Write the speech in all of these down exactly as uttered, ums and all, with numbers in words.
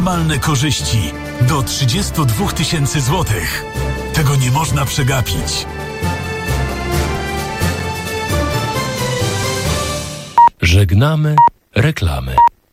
ekstremalne korzyści do trzydzieści dwa tysięcy złotych. Tego nie można przegapić. Żegnamy reklamy.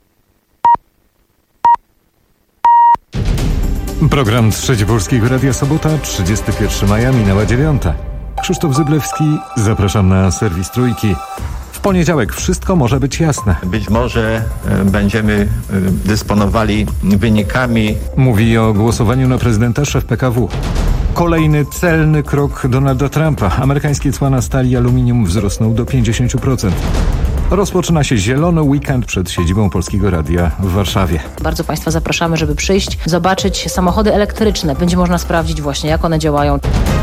Program Trzeci Polskiego Radia Sobota, trzydziestego pierwszego maja, minęła dziewiąta. Krzysztof Zyblewski, zapraszam na serwis Trójki. W poniedziałek wszystko może być jasne. Być może e, będziemy e, dysponowali wynikami. Mówi o głosowaniu na prezydenta szef P K W. Kolejny celny krok Donalda Trumpa. Amerykańskie cła na stal i aluminium wzrosną do pięćdziesiąt procent. Rozpoczyna się zielony weekend przed siedzibą Polskiego Radia w Warszawie. Bardzo Państwa zapraszamy, żeby przyjść, zobaczyć samochody elektryczne. Będzie można sprawdzić właśnie, jak one działają.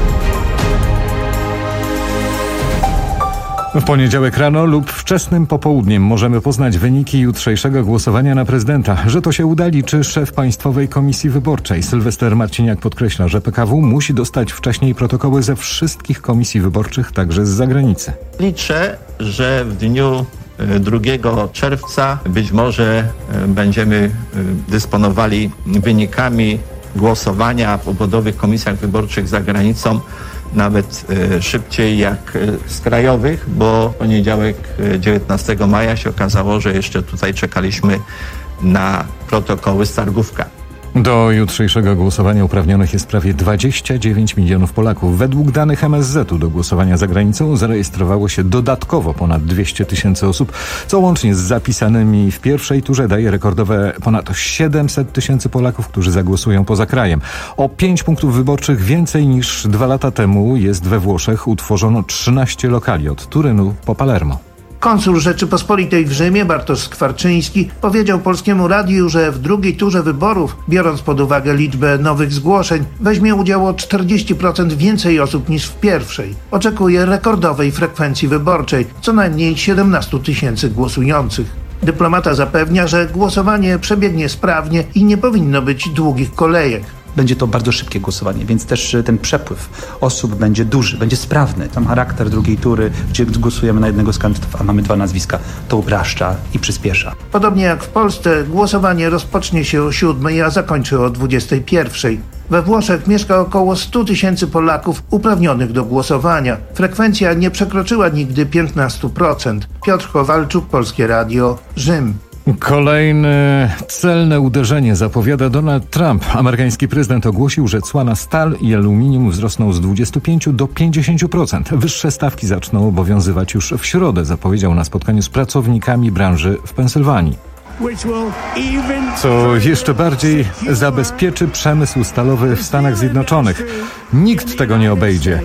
W poniedziałek rano lub wczesnym popołudniem możemy poznać wyniki jutrzejszego głosowania na prezydenta. Że to się uda, liczy szef Państwowej Komisji Wyborczej. Sylwester Marciniak podkreśla, że P K W musi dostać wcześniej protokoły ze wszystkich komisji wyborczych, także z zagranicy. Liczę, że w dniu drugiego czerwca być może będziemy dysponowali wynikami głosowania w obwodowych komisjach wyborczych za granicą nawet e, szybciej jak e, z krajowych, bo w poniedziałek e, dziewiętnastego maja się okazało, że jeszcze tutaj czekaliśmy na protokoły z targówka. Do jutrzejszego głosowania uprawnionych jest prawie dwadzieścia dziewięć milionów Polaków. Według danych M S Z u do głosowania za granicą zarejestrowało się dodatkowo ponad dwieście tysięcy osób, co łącznie z zapisanymi w pierwszej turze daje rekordowe ponad siedemset tysięcy Polaków, którzy zagłosują poza krajem. O pięć punktów wyborczych więcej niż dwa lata temu jest we Włoszech. Utworzono trzynaście lokali od Turynu po Palermo. Konsul Rzeczypospolitej w Rzymie, Bartosz Skwarczyński, powiedział Polskiemu Radiu, że w drugiej turze wyborów, biorąc pod uwagę liczbę nowych zgłoszeń, weźmie udział o czterdzieści procent więcej osób niż w pierwszej. Oczekuje rekordowej frekwencji wyborczej, co najmniej siedemnaście tysięcy głosujących. Dyplomata zapewnia, że głosowanie przebiegnie sprawnie i nie powinno być długich kolejek. Będzie to bardzo szybkie głosowanie, więc też ten przepływ osób będzie duży, będzie sprawny. Tam charakter drugiej tury, gdzie głosujemy na jednego z kandydatów, a mamy dwa nazwiska, to upraszcza i przyspiesza. Podobnie jak w Polsce, głosowanie rozpocznie się o siódmej, a zakończy o dwudziestej pierwszej. We Włoszech mieszka około sto tysięcy Polaków uprawnionych do głosowania. Frekwencja nie przekroczyła nigdy piętnaście procent. Piotr Kowalczuk, Polskie Radio, Rzym. Kolejne celne uderzenie zapowiada Donald Trump. Amerykański prezydent ogłosił, że cła na stal i aluminium wzrosną z dwudziestu pięciu do pięćdziesięciu procent. Wyższe stawki zaczną obowiązywać już w środę, zapowiedział na spotkaniu z pracownikami branży w Pensylwanii. Co jeszcze bardziej zabezpieczy przemysł stalowy w Stanach Zjednoczonych. Nikt tego nie obejdzie.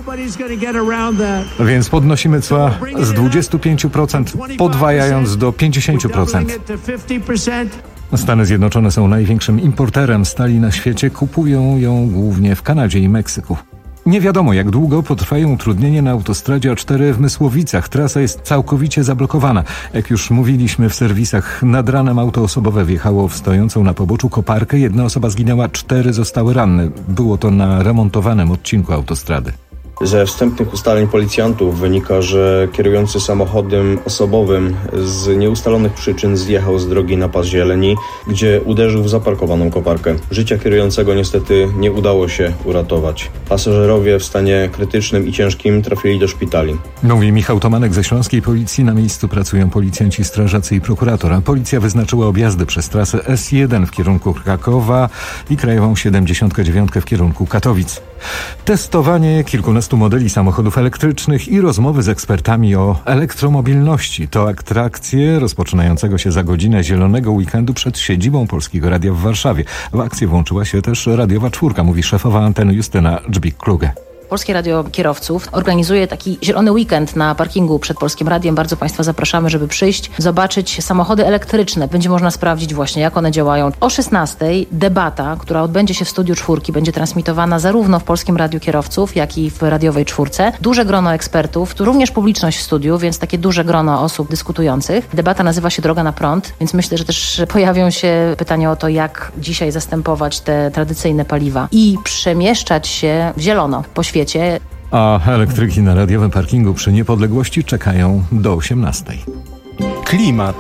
Więc podnosimy cła z dwudziestu pięciu procent, podwajając do pięćdziesięciu procent. Stany Zjednoczone są największym importerem stali na świecie. Kupują ją głównie w Kanadzie i Meksyku. Nie wiadomo, jak długo potrwają utrudnienia na autostradzie A cztery w Mysłowicach. Trasa jest całkowicie zablokowana. Jak już mówiliśmy w serwisach, nad ranem auto osobowe wjechało w stojącą na poboczu koparkę. Jedna osoba zginęła, cztery zostały ranne. Było to na remontowanym odcinku autostrady. Ze wstępnych ustaleń policjantów wynika, że kierujący samochodem osobowym z nieustalonych przyczyn zjechał z drogi na pas zieleni, gdzie uderzył w zaparkowaną koparkę. Życia kierującego niestety nie udało się uratować. Pasażerowie w stanie krytycznym i ciężkim trafili do szpitali. Mówi Michał Tomanek ze Śląskiej Policji. Na miejscu pracują policjanci, strażacy i prokurator. Policja wyznaczyła objazdy przez trasę S jeden w kierunku Krakowa i krajową siedemdziesiąt dziewięć w kierunku Katowic. Testowanie kilkunastu modeli samochodów elektrycznych i rozmowy z ekspertami o elektromobilności to atrakcje rozpoczynającego się za godzinę zielonego weekendu przed siedzibą Polskiego Radia w Warszawie. W akcję włączyła się też radiowa czwórka, mówi szefowa anteny Justyna Dżbik-Kluge. Polskie Radio Kierowców organizuje taki zielony weekend na parkingu przed Polskim Radiem. Bardzo Państwa zapraszamy, żeby przyjść, zobaczyć samochody elektryczne. Będzie można sprawdzić właśnie, jak one działają. O szesnastej debata, która odbędzie się w studiu czwórki, będzie transmitowana zarówno w Polskim Radiu Kierowców, jak i w radiowej czwórce. Duże grono ekspertów, tu również publiczność w studiu, więc takie duże grono osób dyskutujących. Debata nazywa się Droga na prąd, więc myślę, że też pojawią się pytania o to, jak dzisiaj zastępować te tradycyjne paliwa i przemieszczać się w zielono po świecie. A elektryki na radiowym parkingu przy Niepodległości czekają do osiemnastej. Klimat.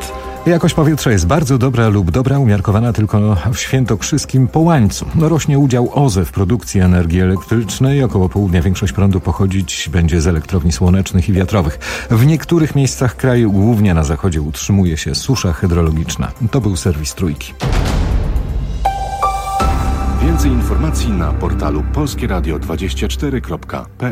Jakość powietrza jest bardzo dobra lub dobra umiarkowana tylko w świętokrzyskim Połańcu. Rośnie udział O Z E w produkcji energii elektrycznej. Około południa większość prądu pochodzić będzie z elektrowni słonecznych i wiatrowych. W niektórych miejscach kraju, głównie na zachodzie, utrzymuje się susza hydrologiczna. To był serwis Trójki. Więcej informacji na portalu polskie radio dwadzieścia cztery kropka p l.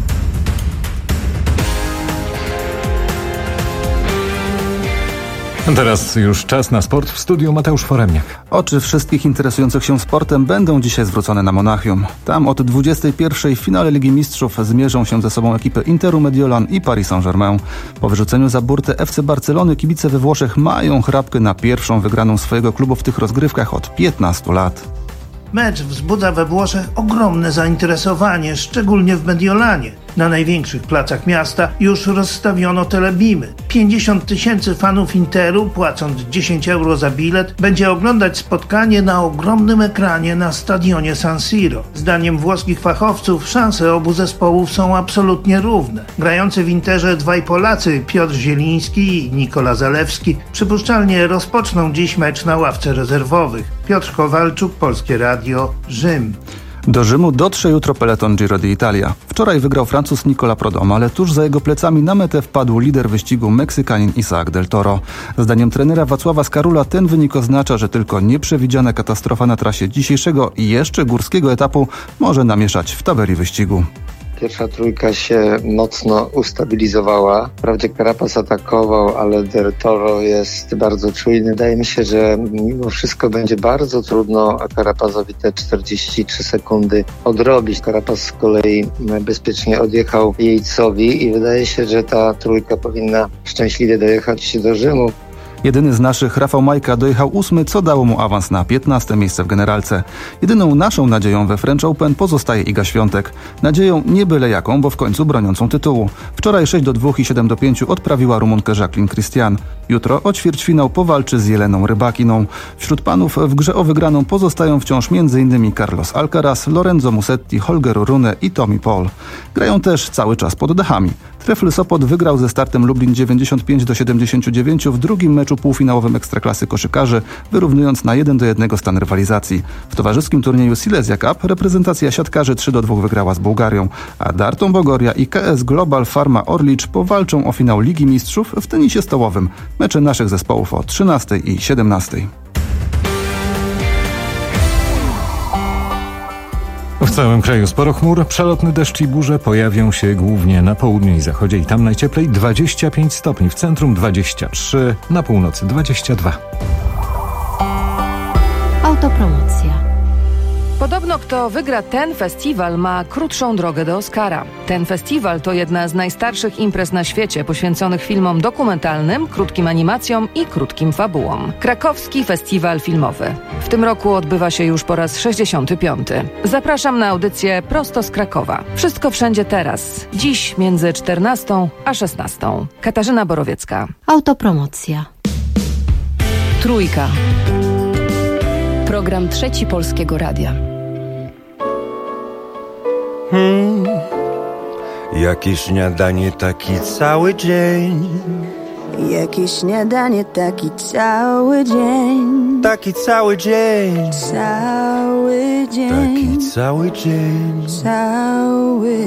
Teraz już czas na sport. W studiu Mateusz Foremniak. Oczy wszystkich interesujących się sportem będą dzisiaj zwrócone na Monachium. Tam od dwudziestej pierwszej w finale Ligi Mistrzów zmierzą się ze sobą ekipy Interu Mediolan i Paris Saint-Germain. Po wyrzuceniu za burtę F C Barcelony kibice we Włoszech mają chrapkę na pierwszą wygraną swojego klubu w tych rozgrywkach od piętnastu lat. Mecz wzbudza we Włoszech ogromne zainteresowanie, szczególnie w Mediolanie. Na największych placach miasta już rozstawiono telebimy. pięćdziesiąt tysięcy fanów Interu, płacąc dziesięć euro za bilet, będzie oglądać spotkanie na ogromnym ekranie na stadionie San Siro. Zdaniem włoskich fachowców szanse obu zespołów są absolutnie równe. Grający w Interze dwaj Polacy, Piotr Zieliński i Nikola Zalewski, przypuszczalnie rozpoczną dziś mecz na ławce rezerwowych. Piotr Kowalczuk, Polskie Radio, Rzym. Do Rzymu dotrze jutro peleton Giro d'Italia. Wczoraj wygrał Francuz Nicola Prodhomme, ale tuż za jego plecami na metę wpadł lider wyścigu Meksykanin Isaac del Toro. Zdaniem trenera Wacława Skarula ten wynik oznacza, że tylko nieprzewidziana katastrofa na trasie dzisiejszego i jeszcze górskiego etapu może namieszać w taberii wyścigu. Pierwsza trójka się mocno ustabilizowała. Wprawdzie Carapaz atakował, ale Del Toro jest bardzo czujny. Wydaje mi się, że mimo wszystko będzie bardzo trudno Carapazowi te czterdzieści trzy sekundy odrobić. Carapaz z kolei bezpiecznie odjechał Yatesowi i wydaje się, że ta trójka powinna szczęśliwie dojechać do Rzymu. Jedyny z naszych, Rafał Majka, dojechał ósmy, co dało mu awans na piętnaste miejsce w generalce. Jedyną naszą nadzieją we French Open pozostaje Iga Świątek. Nadzieją nie byle jaką, bo w końcu broniącą tytułu. Wczoraj sześć do dwóch i siedem do pięciu odprawiła Rumunkę Jacqueline Christian. Jutro o ćwierćfinał powalczy z Jeleną Rybakiną. Wśród panów w grze o wygraną pozostają wciąż m.in. Carlos Alcaraz, Lorenzo Musetti, Holger Rune i Tommy Paul. Grają też cały czas pod dechami. Trefl Sopot wygrał ze startem Lublin dziewięćdziesiąt pięć do siedemdziesięciu dziewięciu w drugim meczu półfinałowym Ekstraklasy koszykarzy, wyrównując na jeden do jednego stan rywalizacji. W towarzyskim turnieju Silesia Cup reprezentacja siatkarzy trzy do dwóch wygrała z Bułgarią, a Darton Bogoria i K S Global Pharma Orlicz powalczą o finał Ligi Mistrzów w tenisie stołowym. Mecze naszych zespołów o trzynastej i siedemnastej. W całym kraju sporo chmur, przelotny deszcz i burze pojawią się głównie na południu i zachodzie i tam najcieplej dwadzieścia pięć stopni, w centrum dwadzieścia trzy, na północy dwadzieścia dwa. Autopromocja. Podobno kto wygra ten festiwal, ma krótszą drogę do Oscara. Ten festiwal to jedna z najstarszych imprez na świecie poświęconych filmom dokumentalnym, krótkim animacjom i krótkim fabułom. Krakowski Festiwal Filmowy. W tym roku odbywa się już po raz sześćdziesiąty piąty. Zapraszam na audycję prosto z Krakowa. Wszystko wszędzie teraz. Dziś między czternastą a szesnastą. Katarzyna Borowiecka. Autopromocja. Trójka. Program Trzeci Polskiego Radia. Hmm. Jakie śniadanie, taki cały dzień. Jakie śniadanie, taki cały dzień. Taki cały dzień. Cały dzień. Taki cały dzień. Cały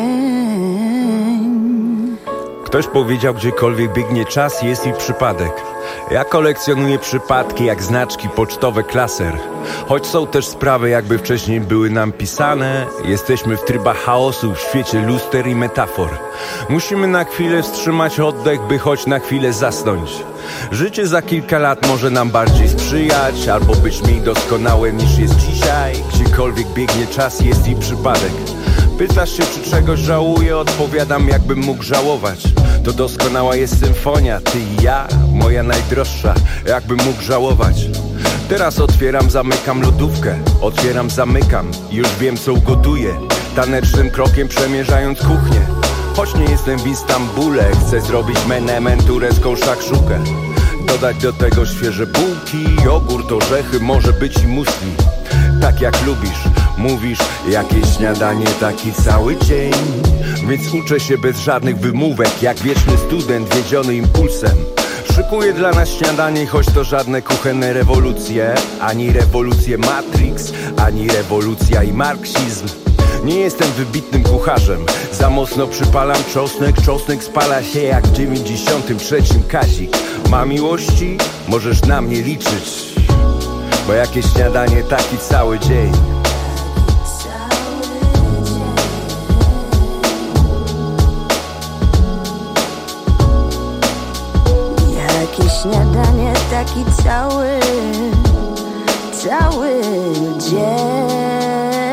dzień. Ktoś powiedział, gdziekolwiek biegnie czas, jest i przypadek. Ja kolekcjonuję przypadki jak znaczki pocztowe klaser. Choć są też sprawy, jakby wcześniej były nam pisane. Jesteśmy w trybach chaosu, w świecie luster i metafor. Musimy na chwilę wstrzymać oddech, by choć na chwilę zasnąć. Życie za kilka lat może nam bardziej sprzyjać, albo być mniej doskonałe niż jest dzisiaj. Gdziekolwiek biegnie czas, jest i przypadek. Pytasz się, czy czegoś żałuję? Odpowiadam, jakbym mógł żałować. To doskonała jest symfonia, ty i ja, moja najdroższa, jakbym mógł żałować. Teraz otwieram, zamykam lodówkę, otwieram, zamykam, już wiem co ugotuję. Tanecznym krokiem przemierzając kuchnię. Choć nie jestem w Istambule, chcę zrobić menemen, turecką szakszukę. Dodać do tego świeże bułki, jogurt, orzechy, może być i musli. Tak jak lubisz, mówisz, jakieś śniadanie, taki cały dzień. Więc uczę się bez żadnych wymówek, jak wieczny student wiedziony impulsem. Szykuję dla nas śniadanie, choć to żadne kuchenne rewolucje. Ani rewolucje Matrix, ani rewolucja i marksizm. Nie jestem wybitnym kucharzem. Za mocno przypalam czosnek, czosnek spala się jak w dziewięćdziesiątym trzecim Kazik. Ma miłości? Możesz na mnie liczyć, bo jakieś śniadanie taki cały dzień. Jakieś śniadanie taki cały, cały dzień.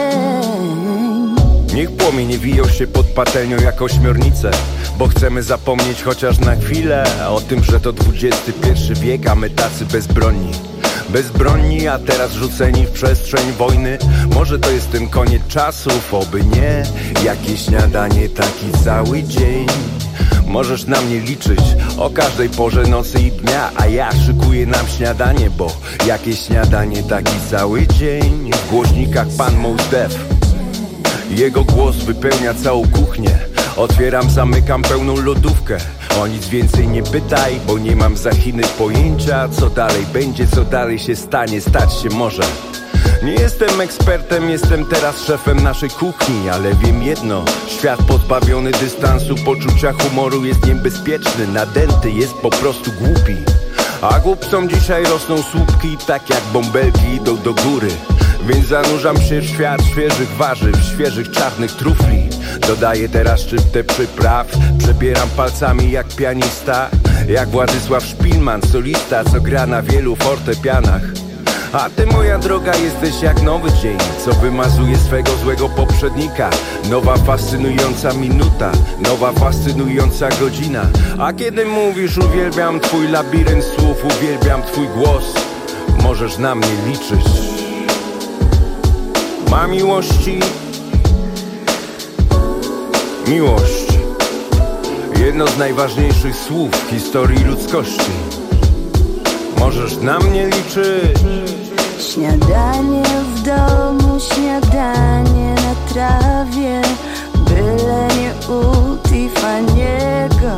Niech płomienie wiją się pod patelnią jak ośmiornice, bo chcemy zapomnieć chociaż na chwilę o tym, że to dwudziesty pierwszy wiek, a my tacy bezbronni. Bezbronni, a teraz rzuceni w przestrzeń wojny. Może to jest ten koniec czasów, oby nie. Jakieś śniadanie taki cały dzień. Możesz na mnie liczyć o każdej porze nocy i dnia, a ja szykuję nam śniadanie, bo jakieś śniadanie taki cały dzień. W głośnikach pan Mos Def, jego głos wypełnia całą kuchnię. Otwieram, zamykam pełną lodówkę. O nic więcej nie pytaj, bo nie mam za Chiny pojęcia, co dalej będzie, co dalej się stanie, stać się może. Nie jestem ekspertem, jestem teraz szefem naszej kuchni, ale wiem jedno: świat pozbawiony dystansu, poczucia humoru jest niebezpieczny, nadęty, jest po prostu głupi. A głupcom dzisiaj rosną słupki, tak jak bąbelki idą do góry. Więc zanurzam się w świat świeżych warzyw, świeżych czarnych trufli. Dodaję teraz szczyptę przypraw, przebieram palcami jak pianista, jak Władysław Szpilman, solista, co gra na wielu fortepianach. A ty, moja droga, jesteś jak nowy dzień, co wymazuje swego złego poprzednika. Nowa fascynująca minuta, nowa fascynująca godzina. A kiedy mówisz, uwielbiam twój labirynt słów, uwielbiam twój głos, możesz na mnie liczyć. Ma miłości? Miłość, jedno z najważniejszych słów w historii ludzkości. Możesz na mnie liczyć. Śniadanie w domu, śniadanie na trawie, byle nie u Tiffany'ego.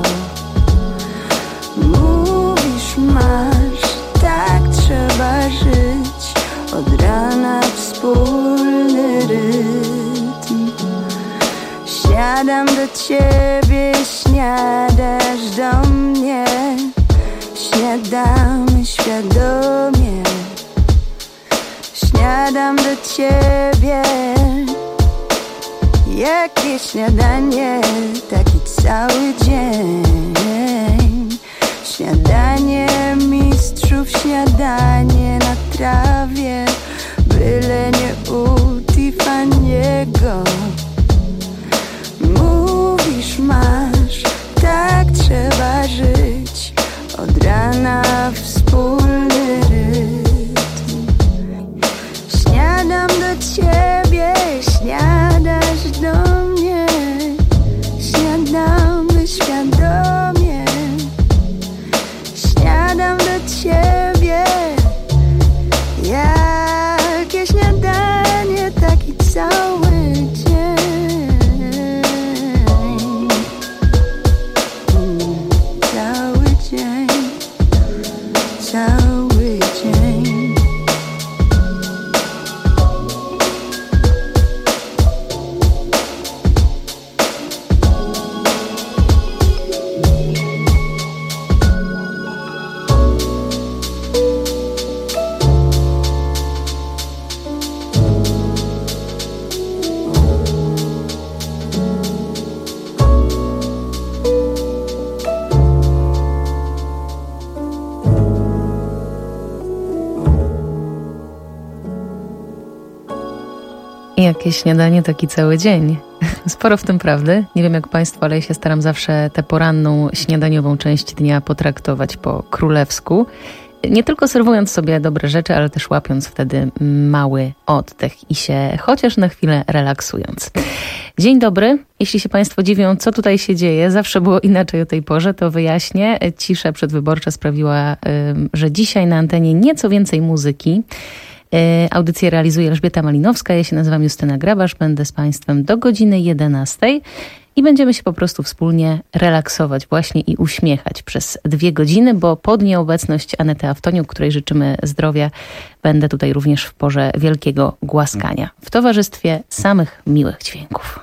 Mówisz, masz, tak trzeba żyć, od rana wspólny rytm. Śniadam do ciebie, śniadasz do mnie, śniadamy świadomie. Śniadam do ciebie, jakie śniadanie, taki cały dzień. Śniadanie mistrzów, śniadanie na trawie, byle nie u Tiffany'ego. Mówisz, masz, tak trzeba żyć, od rana wspólny rytm. Śniadam do ciebie, śniadasz do mnie, śniadamy świadomie. Śniadam do ciebie, jakie śniadanie, taki cały dzień. Cały dzień, cały dzień. Jakie śniadanie, taki cały dzień. Sporo w tym prawdy. Nie wiem jak Państwo, ale ja się staram zawsze tę poranną, śniadaniową część dnia potraktować po królewsku. Nie tylko serwując sobie dobre rzeczy, ale też łapiąc wtedy mały oddech i się chociaż na chwilę relaksując. Dzień dobry. Jeśli się Państwo dziwią, co tutaj się dzieje, zawsze było inaczej o tej porze, to wyjaśnię. Cisza przedwyborcza sprawiła, że dzisiaj na antenie nieco więcej muzyki. Audycję realizuje Elżbieta Malinowska, ja się nazywam Justyna Grabasz, będę z Państwem do godziny jedenastej i będziemy się po prostu wspólnie relaksować właśnie i uśmiechać przez dwie godziny, bo pod nieobecność Anety Aftoniuk, której życzymy zdrowia, będę tutaj również w porze wielkiego głaskania w towarzystwie samych miłych dźwięków.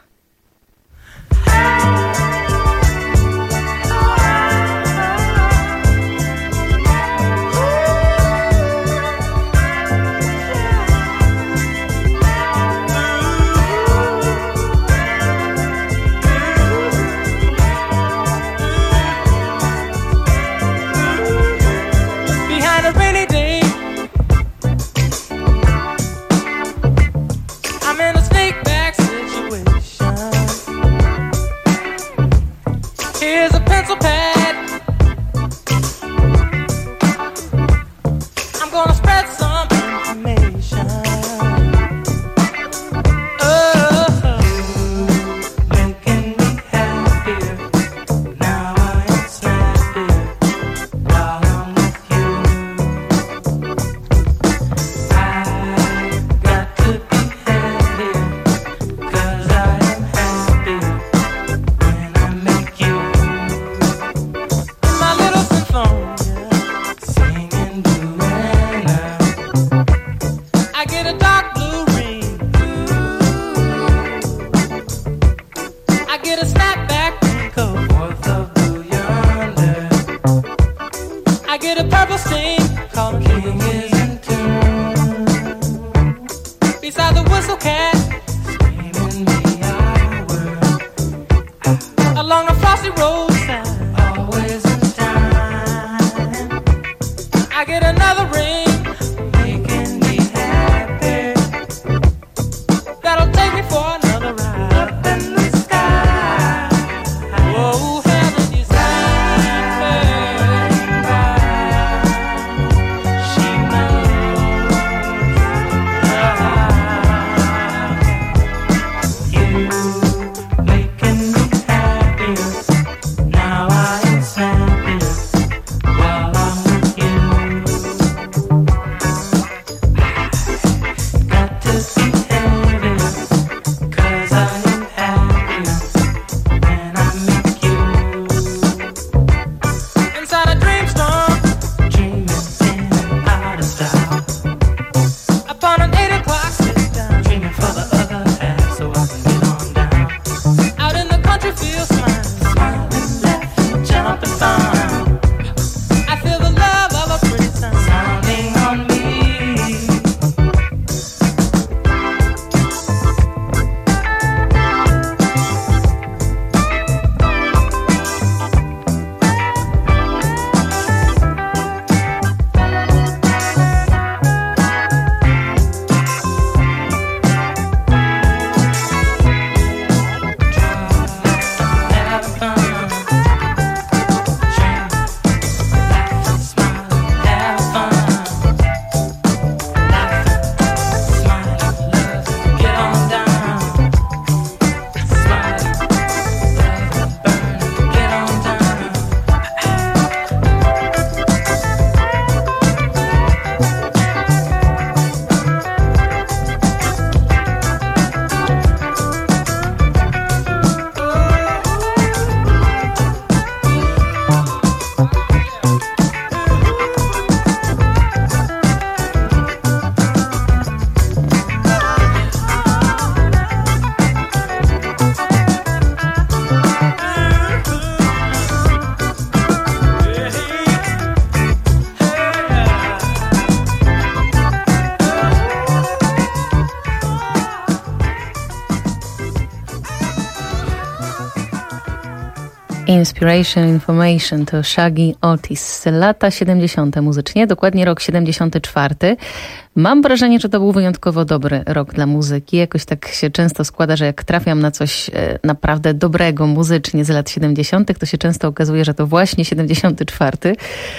Inspiration, Information to Shaggy Otis. Lata siedemdziesiąte muzycznie, dokładnie rok siedemdziesiąty czwarty. Mam wrażenie, że to był wyjątkowo dobry rok dla muzyki. Jakoś tak się często składa, że jak trafiam na coś naprawdę dobrego muzycznie z lat siedemdziesiątych, to się często okazuje, że to właśnie siedemdziesiąty czwarty.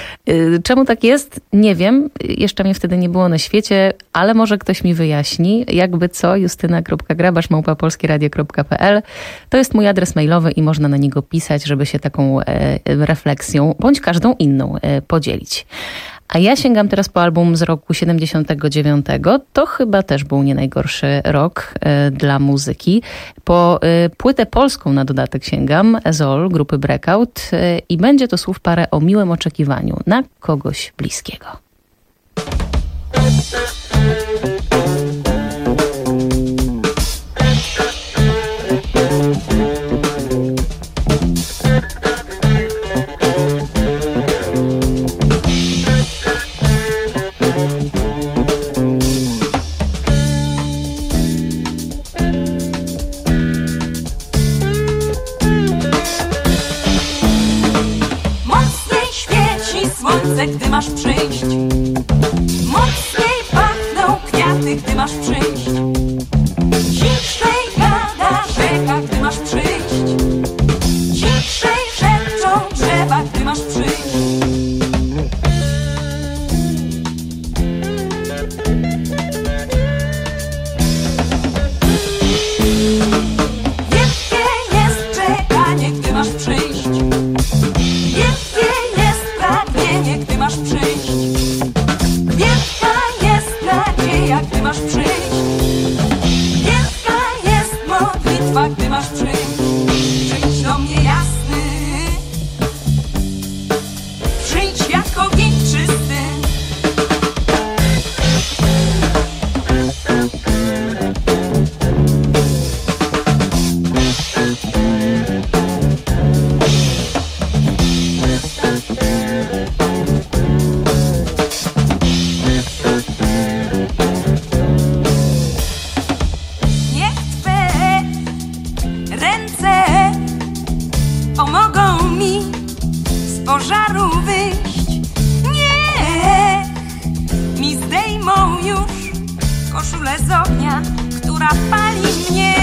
Czemu tak jest? Nie wiem. Jeszcze mnie wtedy nie było na świecie, ale może ktoś mi wyjaśni. Jakby co, justyna kropka grabasz małpa polskieradio kropka p l. To jest mój adres mailowy i można na niego pisać, żeby się taką refleksją, bądź każdą inną podzielić. A ja sięgam teraz po album z roku siedemdziesiątego dziewiątego. To chyba też był nie najgorszy rok y, dla muzyki. Po y, płytę polską na dodatek sięgam, Ezol grupy Breakout y, i będzie to słów parę o miłym oczekiwaniu na kogoś bliskiego. Gdy masz przyjść, mocniej pachną kwiaty, gdy masz przyjść, ciszej gada rzeka, gdy masz przyjść, ciszej szepczą drzewa, gdy masz przyjść. Wielkie jest czekanie, gdy masz przyjść, gdy masz przyjść. Wielka jest nadzieja, gdy masz przyjść. Wielka jest modlitwa, gdy masz przyjść. Przyjdź do mnie jasny, przyjdź jako ogień czysty. Pożaru wyjść, niech mi zdejmą już koszulę z ognia, która pali mnie.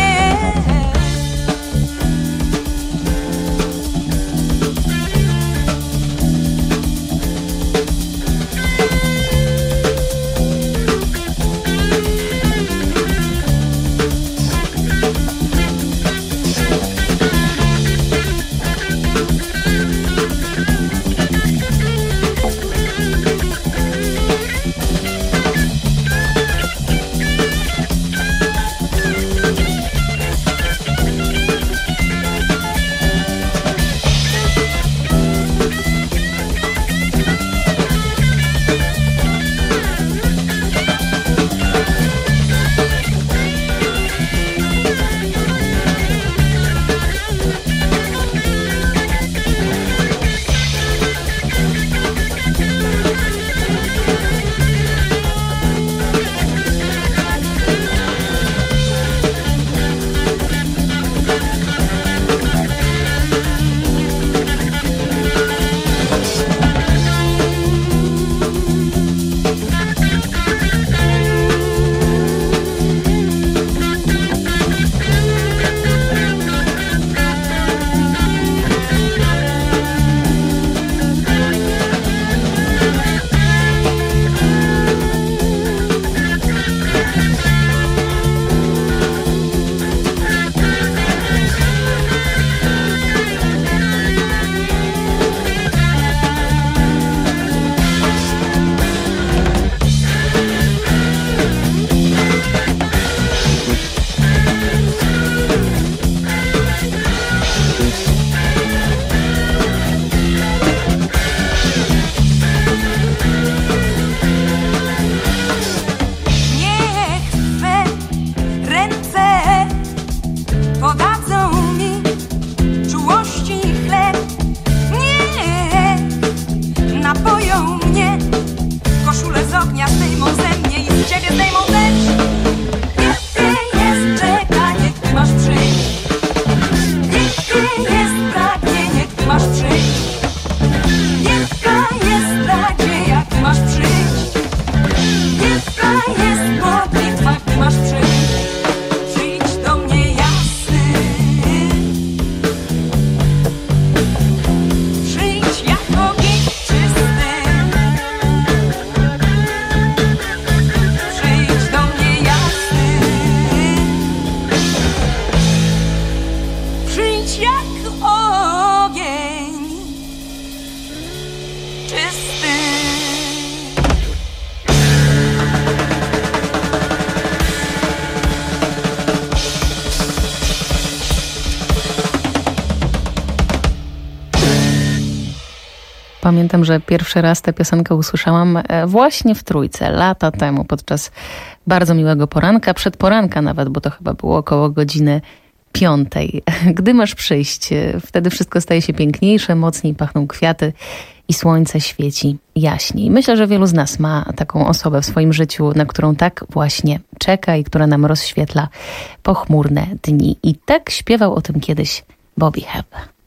pamiętam, że pierwszy raz tę piosenkę usłyszałam właśnie w Trójce, lata temu, podczas bardzo miłego poranka, przedporanka nawet, bo to chyba było około godziny piątej. Gdy masz przyjść, wtedy wszystko staje się piękniejsze, mocniej pachną kwiaty i słońce świeci jaśniej. Myślę, że wielu z nas ma taką osobę w swoim życiu, na którą tak właśnie czeka i która nam rozświetla pochmurne dni. I tak śpiewał o tym kiedyś Bobby Hebb.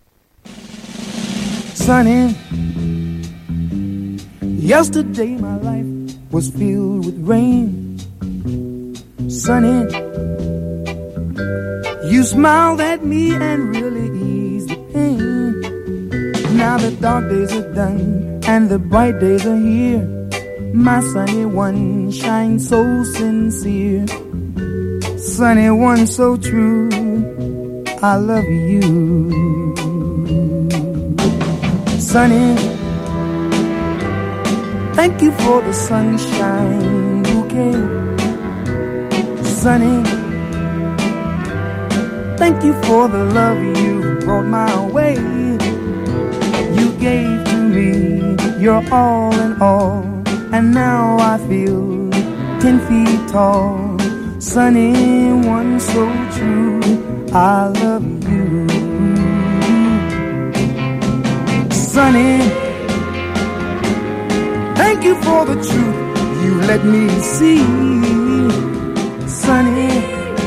Sunny, yesterday my life was filled with rain. Sunny, you smiled at me and really eased the pain. Now the dark days are done and the bright days are here. My sunny one shines so sincere. Sunny one so true, I love you. Sunny, thank you for the sunshine bouquet. Sunny, thank you for the love you brought my way. You gave to me your all in all, and now I feel ten feet tall. Sunny one so true, I love you. Sunny, thank you for the truth you let me see. Sunny,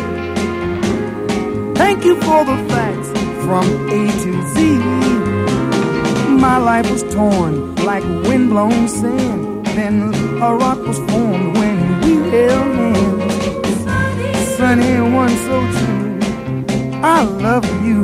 thank you for the facts from A to Z. My life was torn like windblown sand, then a rock was formed when we held hands. Sunny one so true, I love you.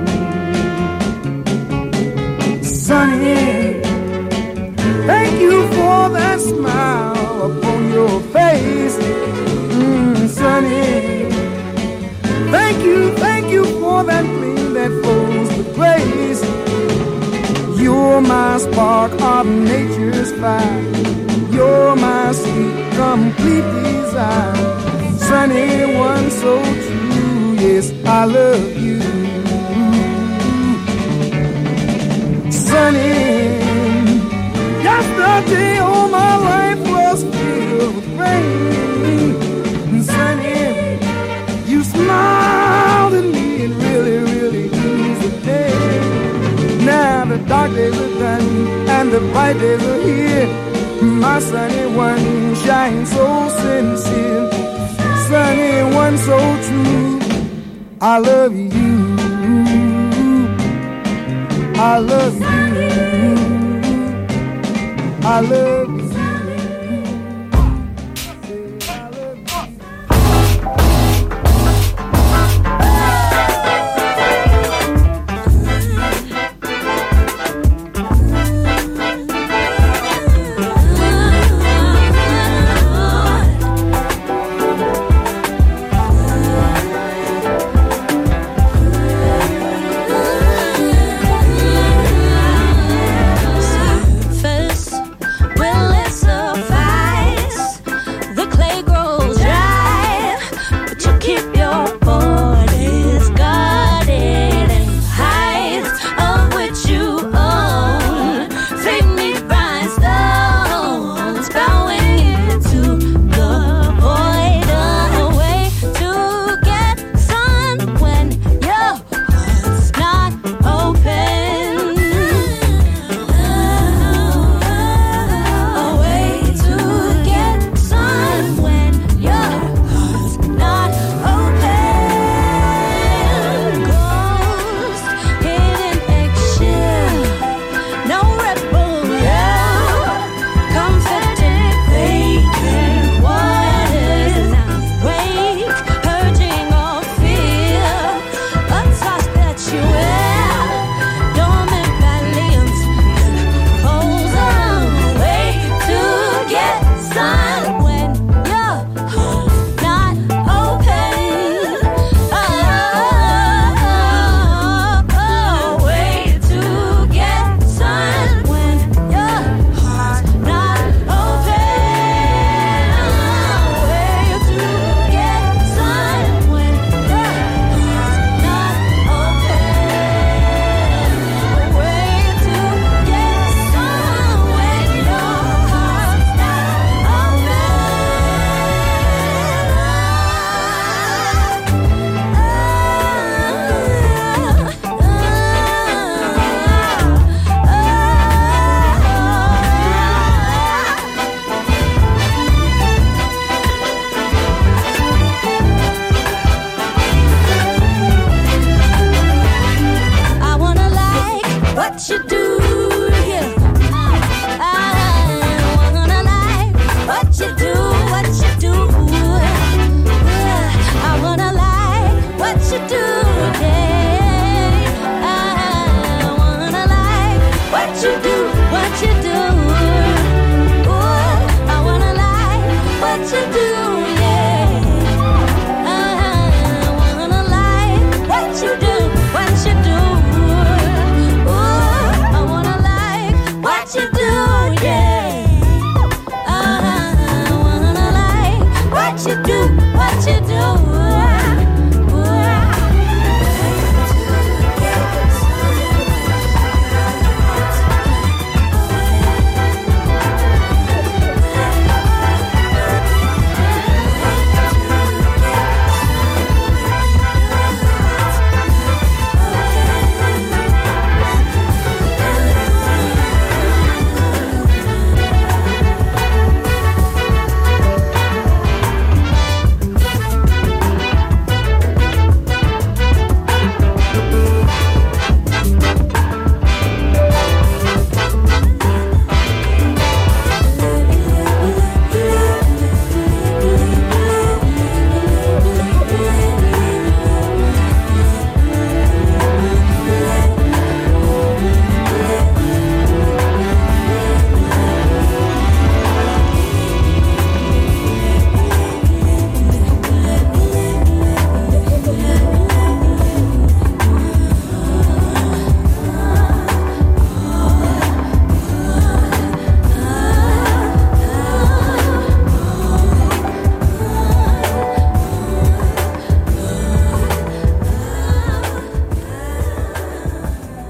Sunny, thank you for that smile upon your face. Mm, Sunny, thank you, thank you for that gleam that flows with grace. You're my spark of nature's fire. You're my sweet, complete desire. Sunny one so true, yes, I love you. Sunny, yesterday all my life was filled with rain. Sunny, you smiled at me and really, really eased the day. Now the dark days are done and the bright days are here. My sunny one shines so sincere. Sunny one so true, I love you. I love you. I love you. Well,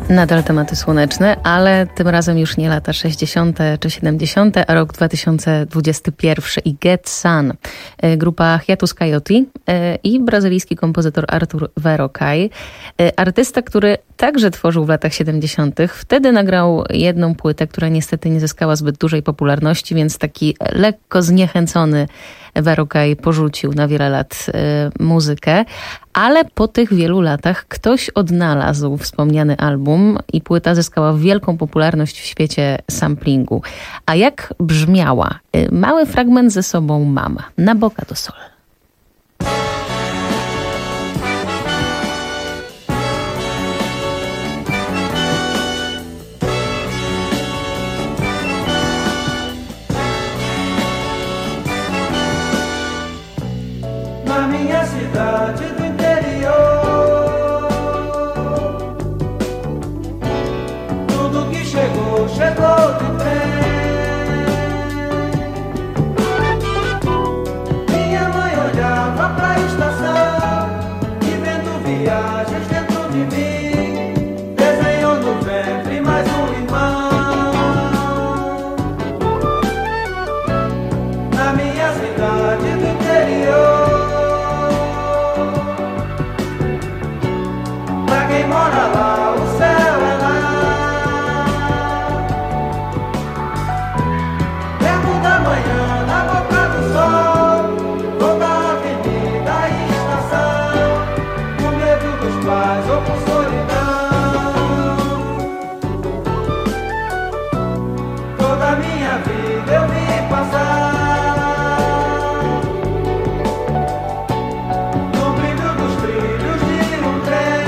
Nadal tematy słoneczne, ale tym razem już nie lata sześćdziesiąte czy siedemdziesiąte, a rok dwa tysiące dwudziesty pierwszy i Get Sun. Grupa Hiatus Coyote i brazylijski kompozytor Artur Verocai. Artysta, który także tworzył w latach siedemdziesiątych. Wtedy nagrał jedną płytę, która niestety nie zyskała zbyt dużej popularności, więc taki lekko zniechęcony Verocai porzucił na wiele lat y, muzykę, ale po tych wielu latach ktoś odnalazł wspomniany album i płyta zyskała wielką popularność w świecie samplingu. A jak brzmiała? Y, mały fragment ze sobą mam. Na Boca do Sol. Na minha cidade do interior, tudo que chegou, chegou de trem. Minha mãe olhava pra estação e vendo viagens dentro de mim, desenhou no ventre mais um irmão. Na minha cidade do interior, quem mora lá, o céu é lá. Perto da manhã, na boca do sol, toda a avenida e estação, com medo dos pais ou com solidão. Toda a minha vida eu vi passar no brilho dos trilhos de um trem.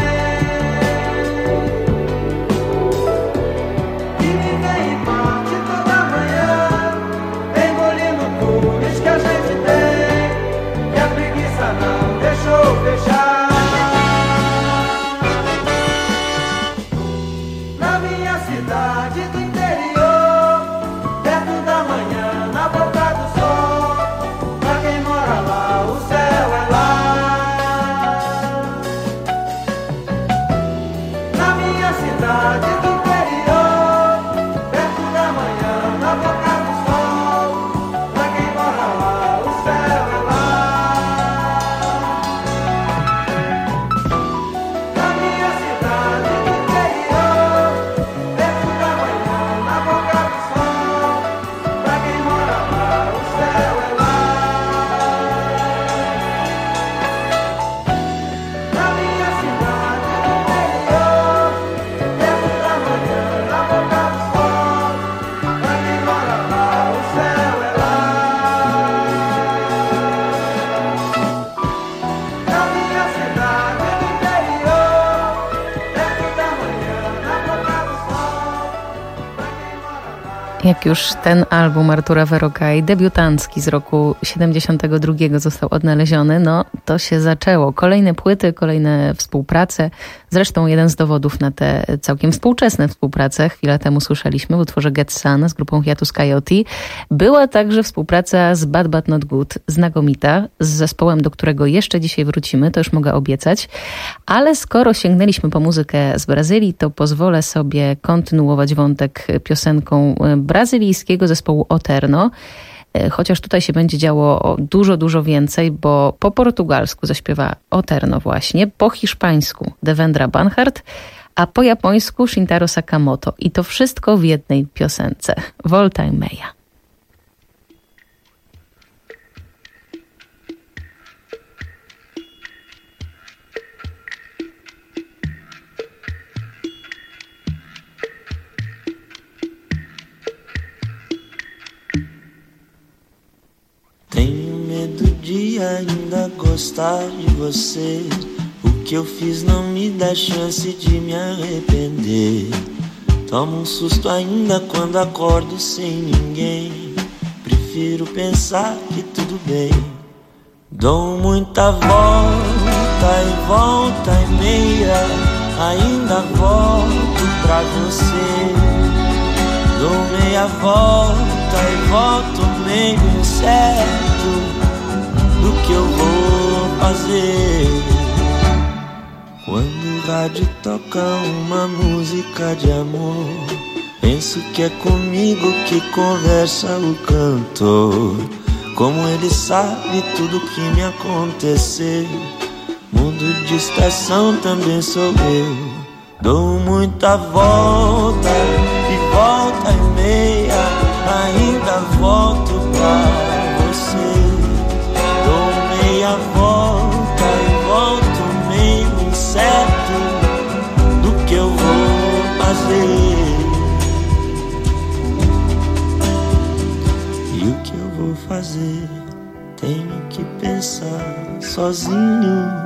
Na minha cidade do interior, perto da manhã, na boca do sol, pra quem mora lá, o céu é lá. Na minha cidade do interior, perto da manhã, na boca do sol, pra quem mora lá, o céu é lá. Jak już ten album Artura Verocai, debiutancki z roku siedemdziesiątego drugiego został odnaleziony, no to się zaczęło. Kolejne płyty, kolejne współprace. Zresztą jeden z dowodów na te całkiem współczesne współprace, chwilę temu słyszeliśmy w utworze Get Sun z grupą Hiatus Coyote, była także współpraca z Bad But Not Good, znakomita, z zespołem, do którego jeszcze dzisiaj wrócimy, to już mogę obiecać. Ale skoro sięgnęliśmy po muzykę z Brazylii, to pozwolę sobie kontynuować wątek piosenką brazylijskiego zespołu Oterno. Chociaż tutaj się będzie działo dużo, dużo więcej, bo po portugalsku zaśpiewa Oterno właśnie, po hiszpańsku Devendra Banhart, a po japońsku Shintaro Sakamoto. I to wszystko w jednej piosence. Volta e Meia. Tenho medo de ainda gostar de você. O que eu fiz não me dá chance de me arrepender. Tomo um susto ainda quando acordo sem ninguém. Prefiro pensar que tudo bem. Dou muita volta e volta e meia, ainda volto pra você. Dou meia volta e volto meio certo do que eu vou fazer. Quando rádio toca uma música de amor. Penso que é comigo que conversa o cantor. Como ele sabe tudo que me aconteceu. Mundo de estação também sou eu. Dou muita volta e volta e meia, ainda volto pra você. Dou meia volta e volto meio incerto do que eu vou fazer. E o que eu vou fazer? Tenho que pensar sozinho.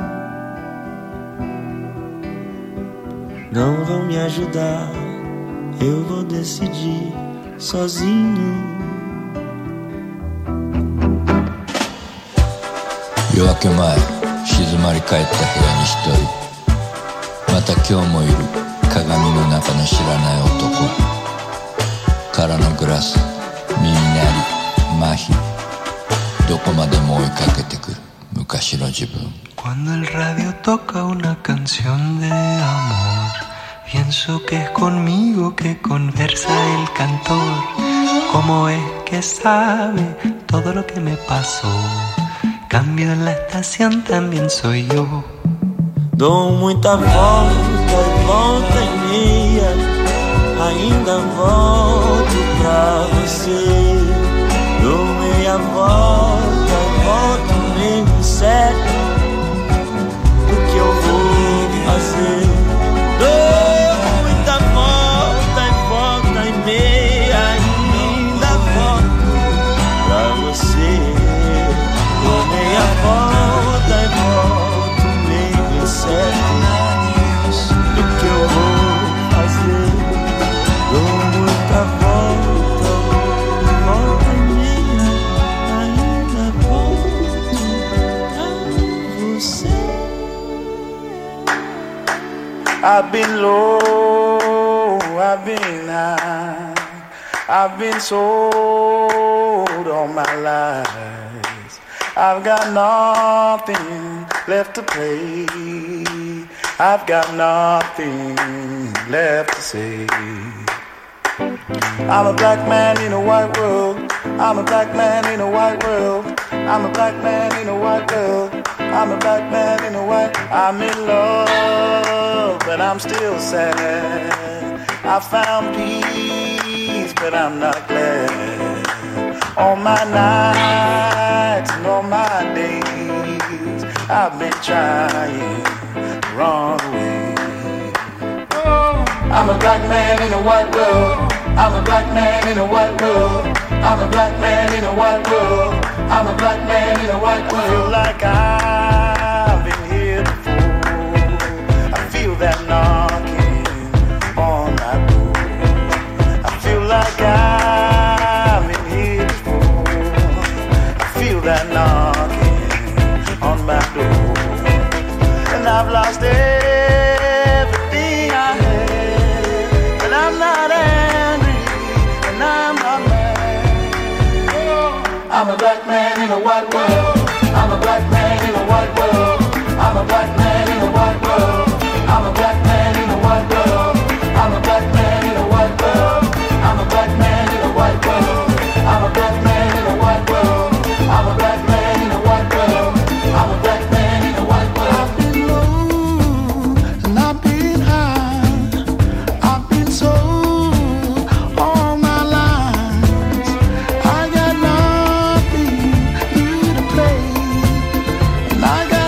Não vão me ajudar, eu vou decidir sozinho. 夜明け前、静まり返った部屋に一人。また今日もいる鏡の中の知らない男。空のグラス、耳鳴り、麻痺。どこまでも追いかけてくる昔の自分。 Cuando el radio toca una canción de amor, pienso que es conmigo que conversa el cantor. ¿Cómo es que sabe todo lo que me pasó? Cambio en la estación también soy yo. Dou muita volta e volta e meia, ainda volto pra você. Dou meia volta e volto meio certo do que eu vou fazer. Dou muita volta e volta e meia, ainda volto pra você. Dou meia volta e volto meio certo do que eu vou fazer. Dou muita volta e volta e meia, ainda volto pra você. I've been low, I've been high, I've been sold all my life. I've got nothing left to play, I've got nothing left to say. I'm a black man in a white world, I'm a black man in a white world, I'm a black man in a white world, I'm a black man in a white. I'm in love, but I'm still sad. I found peace, but I'm not glad. All my nights and all my days, I've been trying the wrong way. I'm a black man in a white world, I'm a black man in a white world, I'm a black man in a white world, I'm a black man in a white world. I feel like I've been here before, I feel that knocking on my door. I feel like I've been here before, I feel that knocking on my door. And I've lost everything I had, but I'm not angry and I'm not mad. I'm a black man in a white world, I'm a black man in a white world, I'm a black man in a white world, I'm a black man in a white world, I'm a black man in a white world, I'm a black man in a white world, I'm a black man in a white world, I'm a black man in a white world, I'm a black man in a white world. I've been low and I've been high, I've been sold all my life. I got nothing new to play, and I got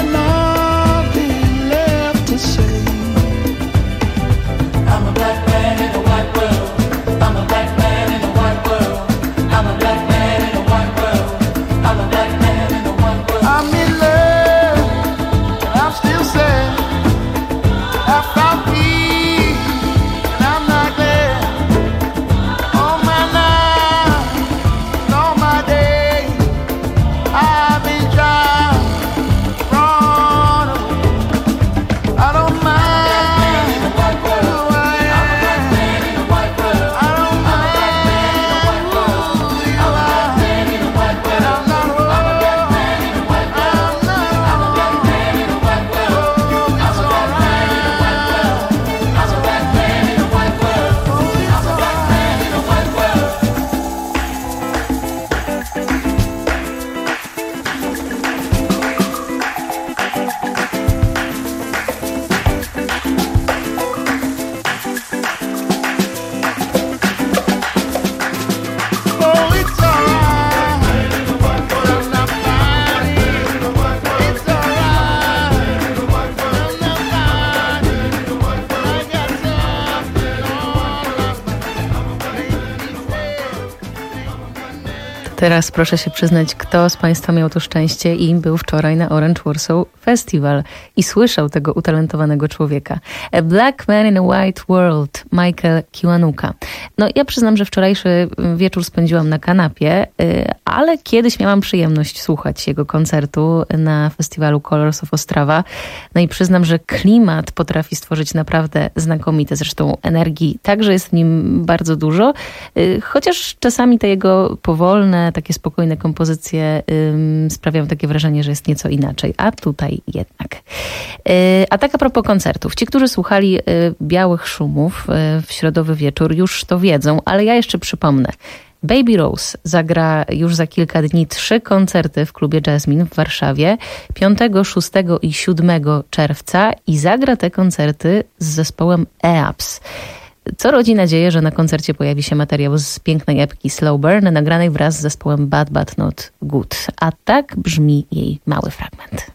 Teraz proszę się przyznać, kto z Państwa miał to szczęście i był wczoraj na Orange Warsaw Festival i słyszał tego utalentowanego człowieka. A Black Man in a White World, Michael Kiwanuka. No ja przyznam, że wczorajszy wieczór spędziłam na kanapie, ale kiedyś miałam przyjemność słuchać jego koncertu na festiwalu Colors of Ostrava. No i przyznam, że klimat potrafi stworzyć naprawdę znakomite. Zresztą energii także jest w nim bardzo dużo, chociaż czasami te jego powolne, takie spokojne kompozycje ym, sprawiają takie wrażenie, że jest nieco inaczej, a tutaj jednak. Yy, a tak a propos koncertów. Ci, którzy słuchali yy, Białych Szumów yy, w środowy wieczór, już to wiedzą, ale ja jeszcze przypomnę. Baby Rose zagra już za kilka dni trzy koncerty w klubie Jasmine w Warszawie piątego, szóstego i siódmego czerwca i zagra te koncerty z zespołem E A P S. Co rodzi nadzieję, że na koncercie pojawi się materiał z pięknej epki Slow Burn, nagranej wraz z zespołem Bad But Not Good. A tak brzmi jej mały fragment.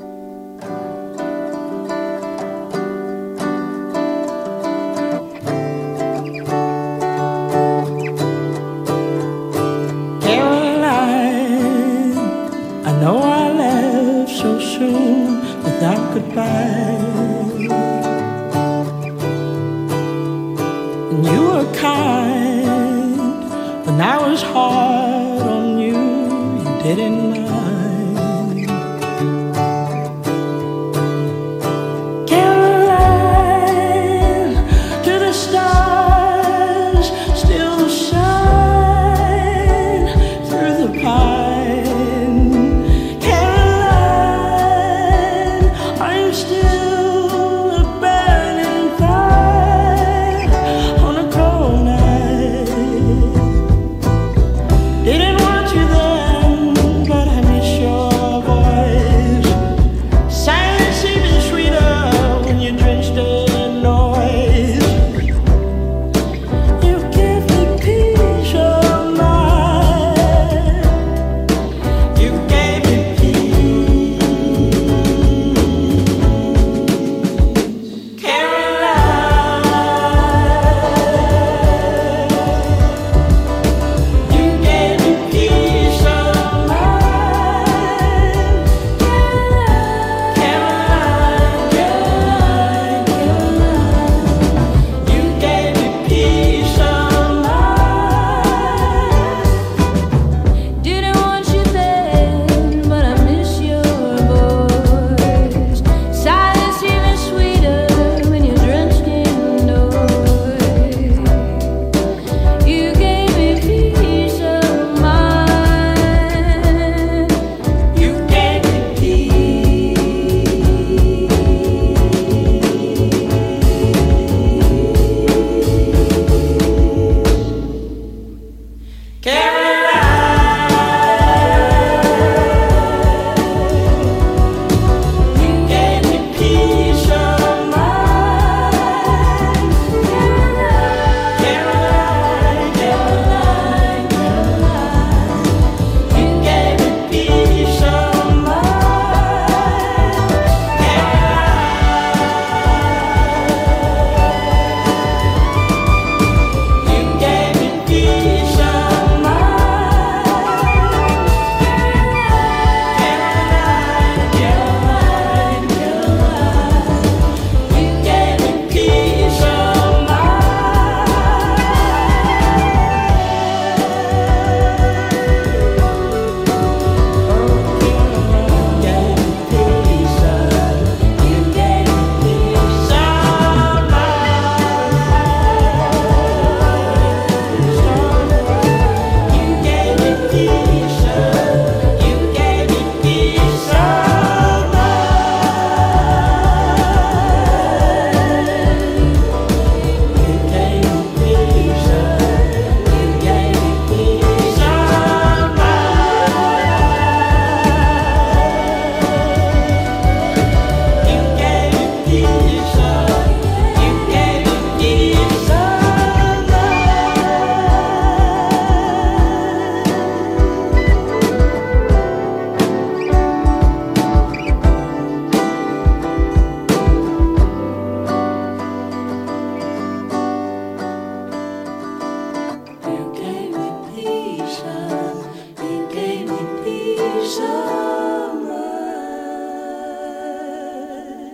Caroline, I know I left so soon without goodbye. You were kind when I was hard on you, you didn't mind. Caroline, to the stars still shine through the pine. Caroline, are you still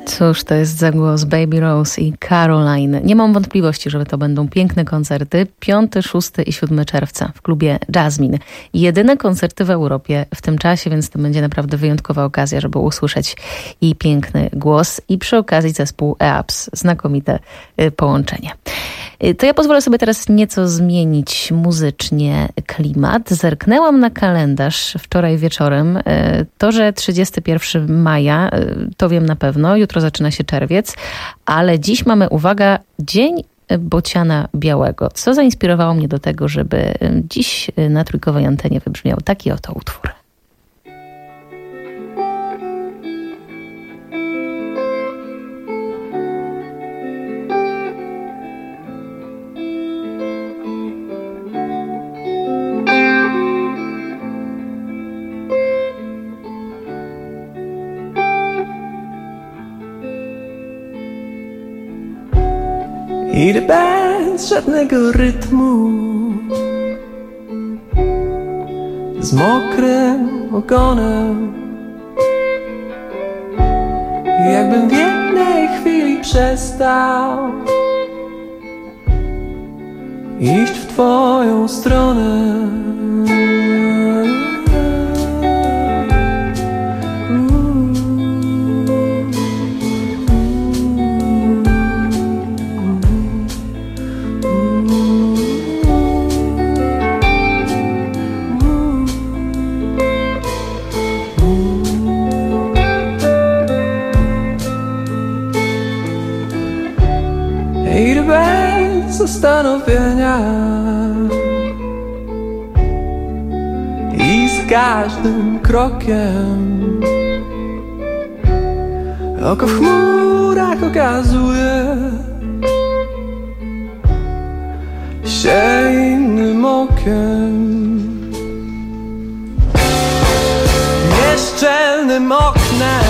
Cóż, to jest za głos Baby Rose i Caroline. Nie mam wątpliwości, że to będą piękne koncerty. piątego, szóstego i siódmego czerwca w klubie Jasmine. Jedyne koncerty w Europie w tym czasie, więc to będzie naprawdę wyjątkowa okazja, żeby usłyszeć jej piękny głos i przy okazji zespół E A P S. Znakomite połączenie. To ja pozwolę sobie teraz nieco zmienić muzycznie klimat. Zerknęłam na kalendarz wczoraj wieczorem. To, że trzydziestego pierwszego maja, to wiem na pewno, jutro zaczyna się czerwiec, ale dziś mamy, uwaga, Dzień Bociana Białego, co zainspirowało mnie do tego, żeby dziś na trójkowej antenie wybrzmiał taki oto utwór. Idę bez żadnego rytmu, z mokrym ogonem, jakbym w jednej chwili przestał iść w twoją stronę. Idę bez zastanowienia i z każdym krokiem oko w chmurach okazuje się innym okiem, nieszczelnym oknem,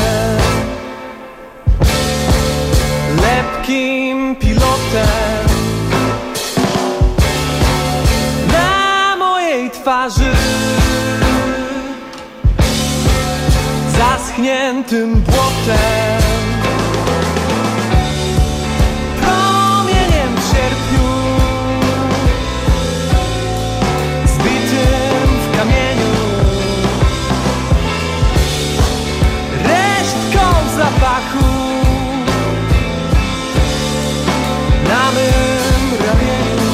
lepkim pilotem na mojej twarzy, zaschniętym błotem, promieniem w sierpiu, zbitym w kamieniu, resztką zapachu na mym ramieniu.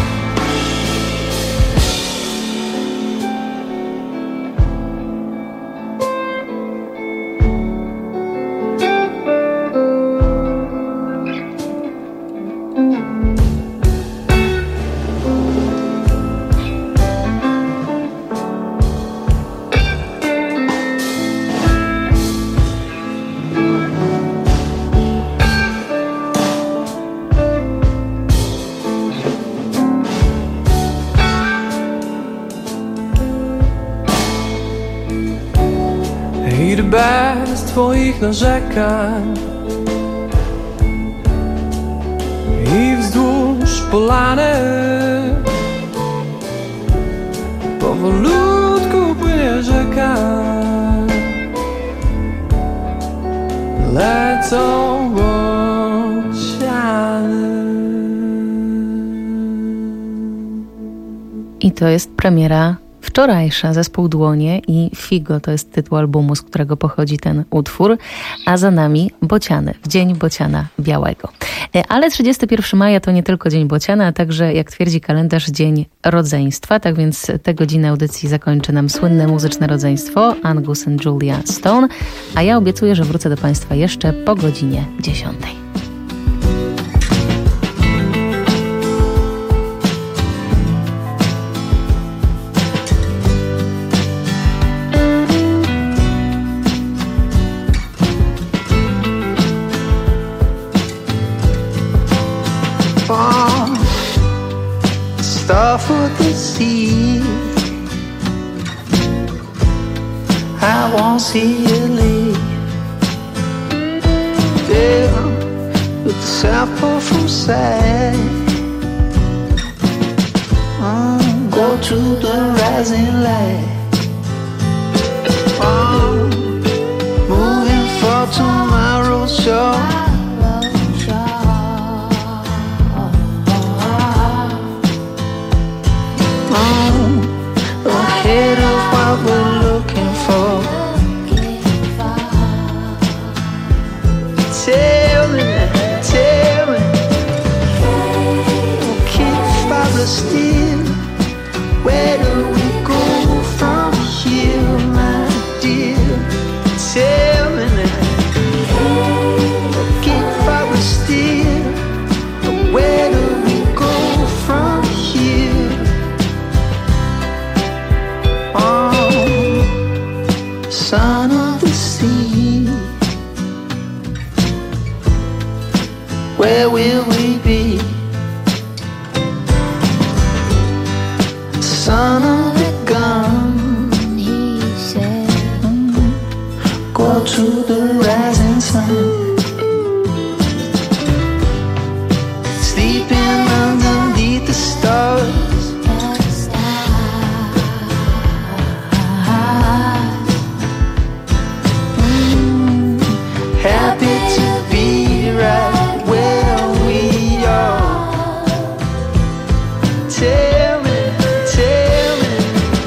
Idę bez twoich narzekań i wzdłuż polany powolutku płynie rzeka, lecą bociany. I to jest premiera wczorajsza, zespół Dłonie i Figo to jest tytuł albumu, z którego pochodzi ten utwór, a za nami Bociany, w Dzień Bociana Białego. Ale trzydziestego pierwszego maja to nie tylko Dzień Bociana, a także, jak twierdzi kalendarz, Dzień Rodzeństwa, tak więc tę godzinę audycji zakończy nam słynne muzyczne rodzeństwo Angus and Julia Stone, a ja obiecuję, że wrócę do Państwa jeszcze po godzinie dziesiątej. Stuff with the sea, I won't see you leave. There with the South Pole from sight, mm, go to the rising light. Oh, moving for tomorrow's where will we be? Son of the gun, he said, go to the rising sun, sleeping underneath the stars. Mm, happy to be right where we are. Tell me, tell me,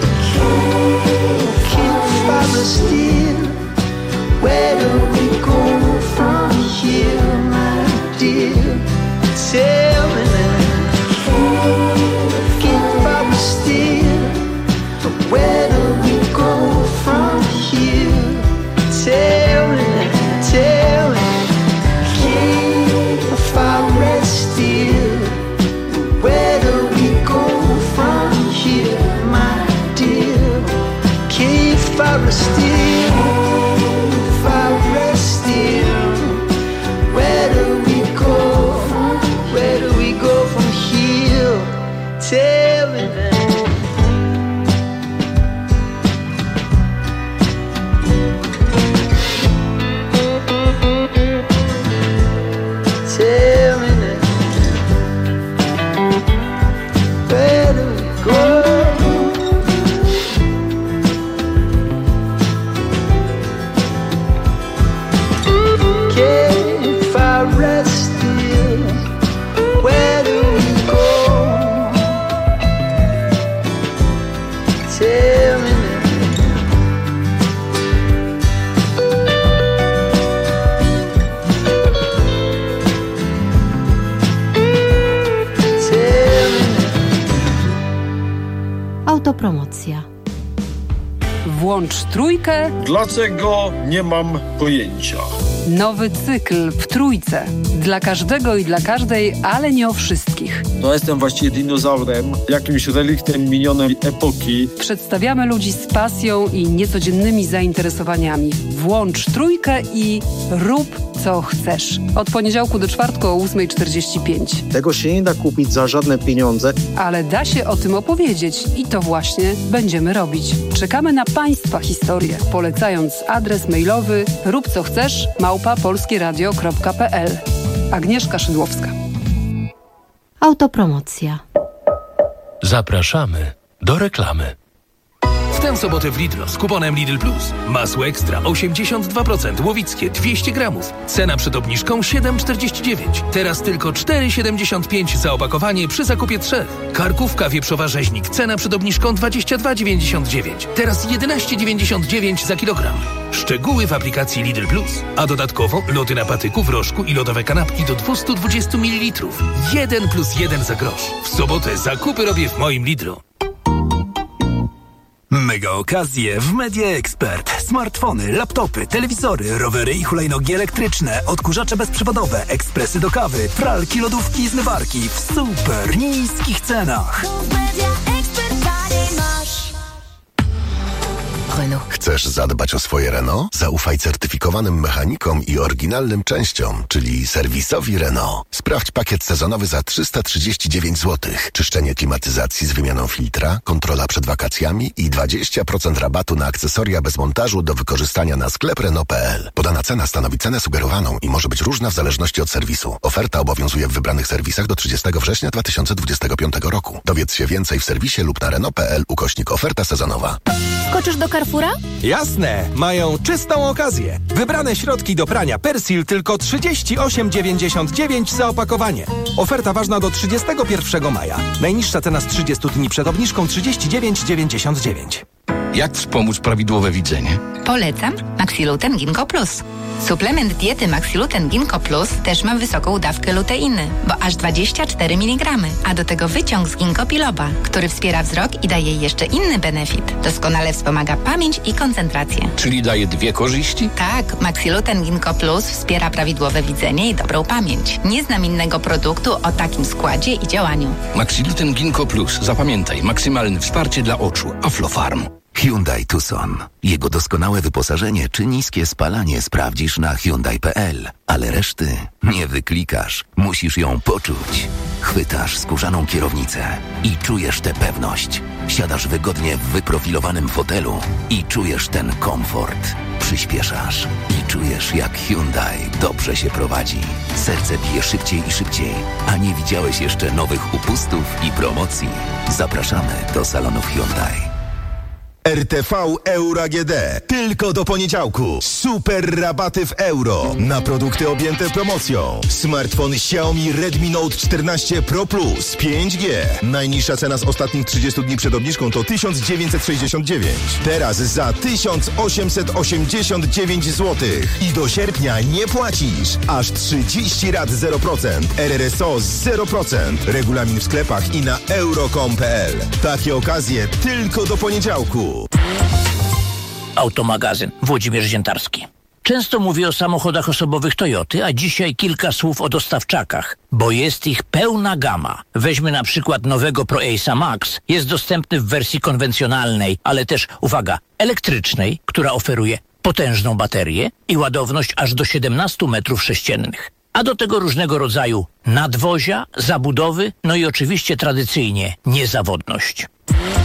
can't fire still? Where do we go from here, my dear? Tell me now, can't fire still? Where do we go from here? Tell me now, tell me, can't fire still? Where do we go from here, my dear? Can't fire still? Fire still? Where do we go? Where do we go from here? Tell me now. Tell me now. Where do we go? Can't fire still? Where do we go? Tell me now. Tell me now. Autopromocja. Włącz trójkę. Dlaczego? Nie mam pojęcia. Nowy cykl w trójce. Dla każdego i dla każdej, ale nie o wszystkich. No jestem właściwie dinozaurem, jakimś reliktem minionej epoki. Przedstawiamy ludzi z pasją i niecodziennymi zainteresowaniami. Włącz trójkę i rób co chcesz. Od poniedziałku do czwartku o ósma czterdzieści pięć. Tego się nie da kupić za żadne pieniądze. Ale da się o tym opowiedzieć i to właśnie będziemy robić. Czekamy na Państwa historię, polecając adres mailowy rób co chcesz małpa polskieradio kropka p l. Agnieszka Szydłowska. Autopromocja. Zapraszamy do reklamy. W tę sobotę w Lidlo z kuponem Lidl Plus. Masło ekstra osiemdziesiąt dwa procent, łowickie dwieście gramów. Cena przed obniżką siedem czterdzieści dziewięć. Teraz tylko cztery siedemdziesiąt pięć za opakowanie przy zakupie trzech. Karkówka wieprzowa rzeźnik. Cena przed obniżką dwadzieścia dwa dziewięćdziesiąt dziewięć. Teraz jedenaście dziewięćdziesiąt dziewięć za kilogram. Szczegóły w aplikacji Lidl Plus. A dodatkowo lody na patyku, w rożku i lodowe kanapki do dwieście dwadzieścia mililitrów. Jeden plus jeden za grosz. W sobotę zakupy robię w moim Lidlu. Mega okazje w Media Expert. Smartfony, laptopy, telewizory, rowery i hulajnogi elektryczne, odkurzacze bezprzewodowe, ekspresy do kawy, pralki, lodówki i zmywarki w super niskich cenach. Renault. Chcesz zadbać o swoje Renault? Zaufaj certyfikowanym mechanikom i oryginalnym częściom, czyli serwisowi Renault. Sprawdź pakiet sezonowy za trzysta trzydzieści dziewięć złotych. Czyszczenie klimatyzacji z wymianą filtra, kontrola przed wakacjami i dwadzieścia procent rabatu na akcesoria bez montażu do wykorzystania na sklep Renault kropka p l. Podana cena stanowi cenę sugerowaną i może być różna w zależności od serwisu. Oferta obowiązuje w wybranych serwisach do trzydziestego września dwa tysiące dwudziestego piątego roku. Dowiedz się więcej w serwisie lub na Renault kropka p l ukośnik oferta sezonowa. Skoczysz do Carrefoura? Jasne, mają czystą okazję. Wybrane środki do prania Persil tylko trzydzieści osiem dziewięćdziesiąt dziewięć za opakowanie. Oferta ważna do trzydziestego pierwszego maja. Najniższa cena z trzydziestu dni przed obniżką trzydzieści dziewięć dziewięćdziesiąt dziewięć. Jak wspomóc prawidłowe widzenie? Polecam Maxiluten Ginkgo Plus. Suplement diety Maxiluten Ginkgo Plus też ma wysoką dawkę luteiny, bo aż dwadzieścia cztery miligramy, a do tego wyciąg z ginkgo biloba, który wspiera wzrok i daje jeszcze inny benefit. Doskonale wspomaga pamięć i koncentrację. Czyli daje dwie korzyści? Tak, Maxiluten Ginkgo Plus wspiera prawidłowe widzenie i dobrą pamięć. Nie znam innego produktu o takim składzie i działaniu. Maxiluten Ginkgo Plus. Zapamiętaj, maksymalne wsparcie dla oczu. Aflofarm. Hyundai Tucson. Jego doskonałe wyposażenie czy niskie spalanie sprawdzisz na hyundai kropka p l, ale reszty nie wyklikasz. Musisz ją poczuć. Chwytasz skórzaną kierownicę i czujesz tę pewność. Siadasz wygodnie w wyprofilowanym fotelu i czujesz ten komfort. Przyspieszasz i czujesz, jak Hyundai dobrze się prowadzi. Serce bije szybciej i szybciej, a nie widziałeś jeszcze nowych upustów i promocji. Zapraszamy do salonów Hyundai. R T V Euro A G D. Tylko do poniedziałku. Super rabaty w euro na produkty objęte promocją. Smartfon Xiaomi Redmi Note czternaście Pro Plus pięć G. Najniższa cena z ostatnich trzydziestu dni przed obniżką to tysiąc dziewięćset sześćdziesiąt dziewięć. Teraz za tysiąc osiemset osiemdziesiąt dziewięć złotych. I do sierpnia nie płacisz. Aż trzydzieści rat zero procent. R R S O zero procent. Regulamin w sklepach i na euro kropka com kropka p l. Takie okazje tylko do poniedziałku. Automagazyn. Włodzimierz Ziętarski. Często mówię o samochodach osobowych Toyoty, a dzisiaj kilka słów o dostawczakach, bo jest ich pełna gama. Weźmy na przykład nowego Pro Ace'a Max. Jest dostępny w wersji konwencjonalnej, ale też, uwaga, elektrycznej, która oferuje potężną baterię i ładowność aż do siedemnaście metrów sześciennych. A do tego różnego rodzaju nadwozia, zabudowy, no i oczywiście tradycyjnie niezawodność.